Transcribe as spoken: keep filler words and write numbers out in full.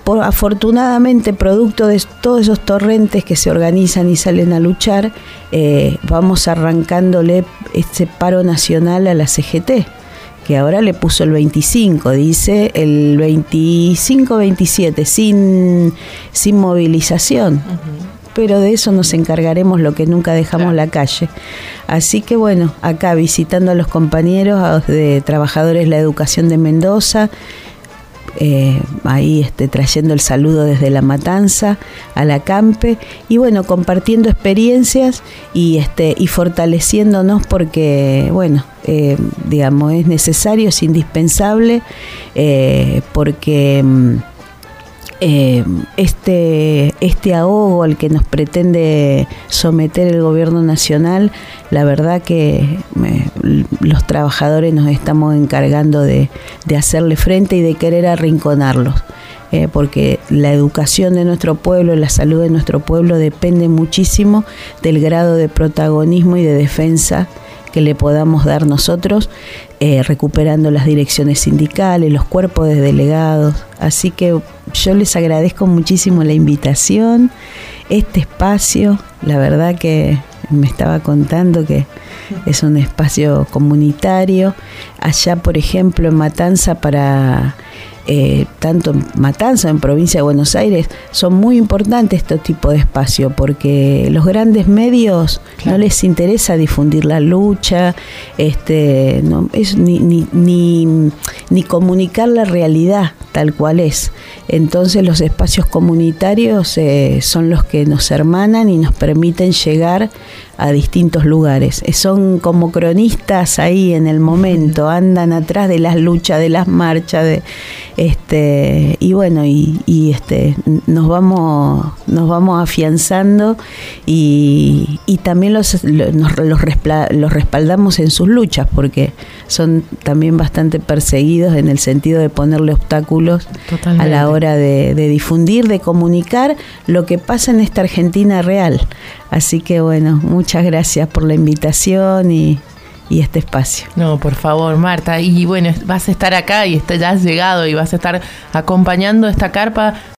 por, afortunadamente, producto de todos esos torrentes que se organizan y salen a luchar, eh, vamos arrancándole este paro nacional a la C G T, que ahora le puso el veinticinco, dice el veinticinco veintisiete, sin, sin movilización. Uh-huh. Pero de eso nos encargaremos, lo que nunca dejamos, claro, la calle. Así que bueno, acá visitando a los compañeros de Trabajadores de la Educación de Mendoza, eh, ahí este, trayendo el saludo desde La Matanza a la Campe, y bueno, compartiendo experiencias y, este, y fortaleciéndonos porque, bueno, eh, digamos, es necesario, es indispensable, eh, porque... Eh, este, este ahogo al que nos pretende someter el gobierno nacional, la verdad que eh, los trabajadores nos estamos encargando de, de hacerle frente y de querer arrinconarlos, eh, porque la educación de nuestro pueblo, la salud de nuestro pueblo depende muchísimo del grado de protagonismo y de defensa que le podamos dar nosotros, eh, recuperando las direcciones sindicales, los cuerpos de delegados. Así que yo les agradezco muchísimo la invitación, este espacio. La verdad que me estaba contando que es un espacio comunitario. Allá, por ejemplo, en Matanza, para... Eh, tanto en Matanza, en provincia de Buenos Aires, son muy importantes este tipo de espacio, porque los grandes medios, claro, no les interesa difundir la lucha, este, no, es ni, ni, ni, ni comunicar la realidad tal cual es. Entonces los espacios comunitarios eh, son los que nos hermanan y nos permiten llegar a distintos lugares. Son como cronistas ahí en el momento, andan atrás de las luchas, de las marchas, de este y bueno, y, y este nos vamos nos vamos afianzando y, y también los los, los, respla, los respaldamos en sus luchas, porque son también bastante perseguidos en el sentido de ponerle obstáculos. Totalmente. A la hora de, de difundir, de comunicar lo que pasa en esta Argentina real. Así que bueno, muchas gracias por la invitación y, y este espacio. No, por favor, Marta. Y bueno, vas a estar acá y ya has llegado y vas a estar acompañando esta carpa